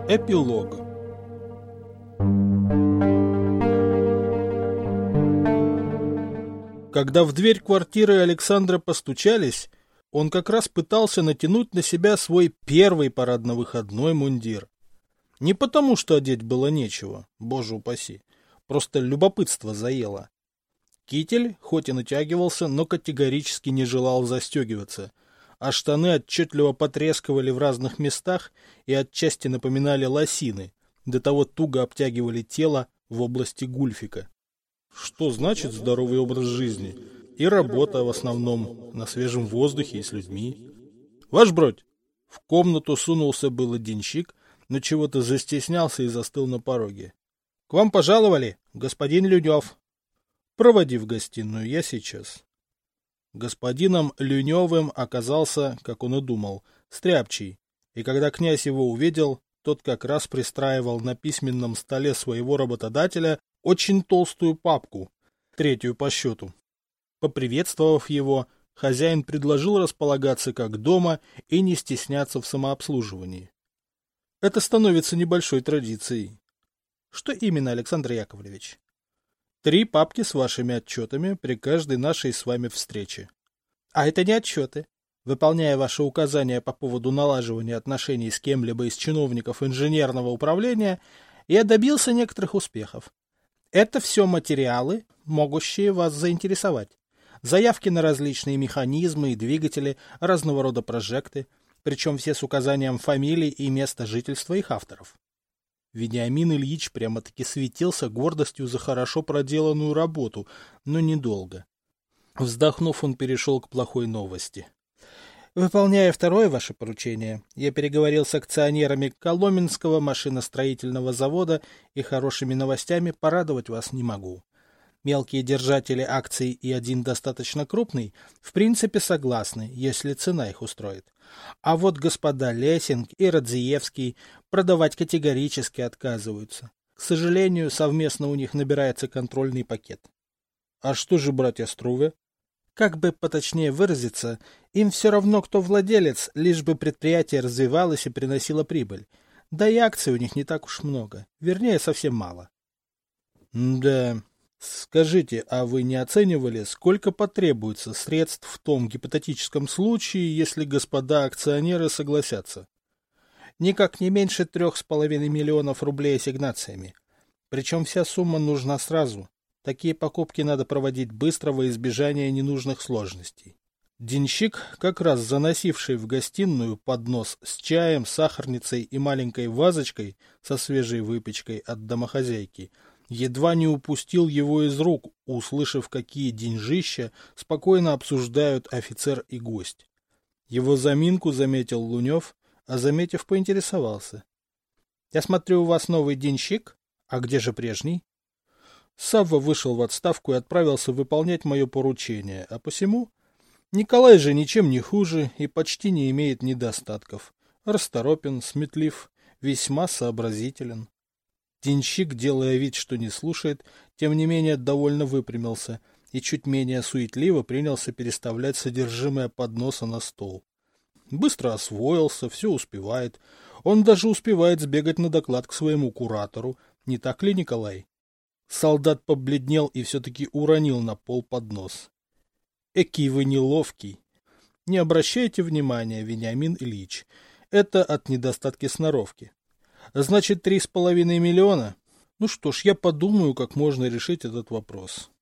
Эпилог. Когда в дверь квартиры Александра постучались, он как раз пытался натянуть на себя свой первый парадно-выходной мундир. Не потому, что одеть было нечего, боже упаси, просто любопытство заело. Китель, хоть и натягивался, но категорически не желал застегиваться, а штаны отчетливо потрескивали в разных местах и отчасти напоминали лосины, до того туго обтягивали тело в области гульфика. Что значит здоровый образ жизни? И работа в основном на свежем воздухе и с людьми. Ваш бродь! В комнату сунулся было денщик, но чего-то застеснялся и застыл на пороге. — К вам пожаловали, господин Люнев. — Проводи в гостиную, я сейчас. Господином Люневым оказался, как он и думал, Стряпчий, и когда князь его увидел, тот как раз пристраивал на письменном столе своего работодателя очень толстую папку, третью по счету. Поприветствовав его, хозяин предложил располагаться как дома и не стесняться в самообслуживании. Это становится небольшой традицией. Что именно, Александр Яковлевич? 3 папки с вашими отчетами при каждой нашей с вами встрече. А это не отчеты. Выполняя ваши указания по поводу налаживания отношений с кем-либо из чиновников инженерного управления, я добился некоторых успехов. Это все материалы, могущие вас заинтересовать. Заявки на различные механизмы и двигатели, разного рода прожекты, причем все с указанием фамилий и места жительства их авторов. Вениамин Ильич прямо-таки светился гордостью за хорошо проделанную работу, но недолго. Вздохнув, он перешел к плохой новости. Выполняя второе ваше поручение, я переговорил с акционерами Коломенского машиностроительного завода и хорошими новостями порадовать вас не могу. Мелкие держатели акций и один достаточно крупный в принципе согласны, если цена их устроит. А вот господа Лессинг и Радзиевский продавать категорически отказываются. К сожалению, совместно у них набирается контрольный пакет. А что же братья Струве? Как бы поточнее выразиться, им все равно, кто владелец, лишь бы предприятие развивалось и приносило прибыль. Да и акций у них не так уж много, вернее, совсем мало. Да... Скажите, а вы не оценивали, сколько потребуется средств в том гипотетическом случае, если господа акционеры согласятся? Никак не меньше 3,5 миллионов рублей ассигнациями. Причем вся сумма нужна сразу. Такие покупки надо проводить быстро во избежание ненужных сложностей. Денщик, как раз заносивший в гостиную поднос с чаем, сахарницей и маленькой вазочкой со свежей выпечкой от домохозяйки, едва не упустил его из рук, услышав, какие деньжища спокойно обсуждают офицер и гость. Его заминку заметил Лунев, а заметив, поинтересовался. — Я смотрю, у вас новый денщик? А где же прежний? Савва вышел в отставку и отправился выполнять мое поручение, а посему... Николай же ничем не хуже и почти не имеет недостатков. Расторопен, сметлив, весьма сообразителен. Денщик, делая вид, что не слушает, тем не менее довольно выпрямился и чуть менее суетливо принялся переставлять содержимое подноса на стол. Быстро освоился, все успевает. Он даже успевает сбегать на доклад к своему куратору. Не так ли, Николай? Солдат побледнел и все-таки уронил на пол поднос. Экий вы неловкий. Не обращайте внимания, Вениамин Ильич. Это от недостатки сноровки. Значит, 3,5 миллиона? Ну что ж, я подумаю, как можно решить этот вопрос.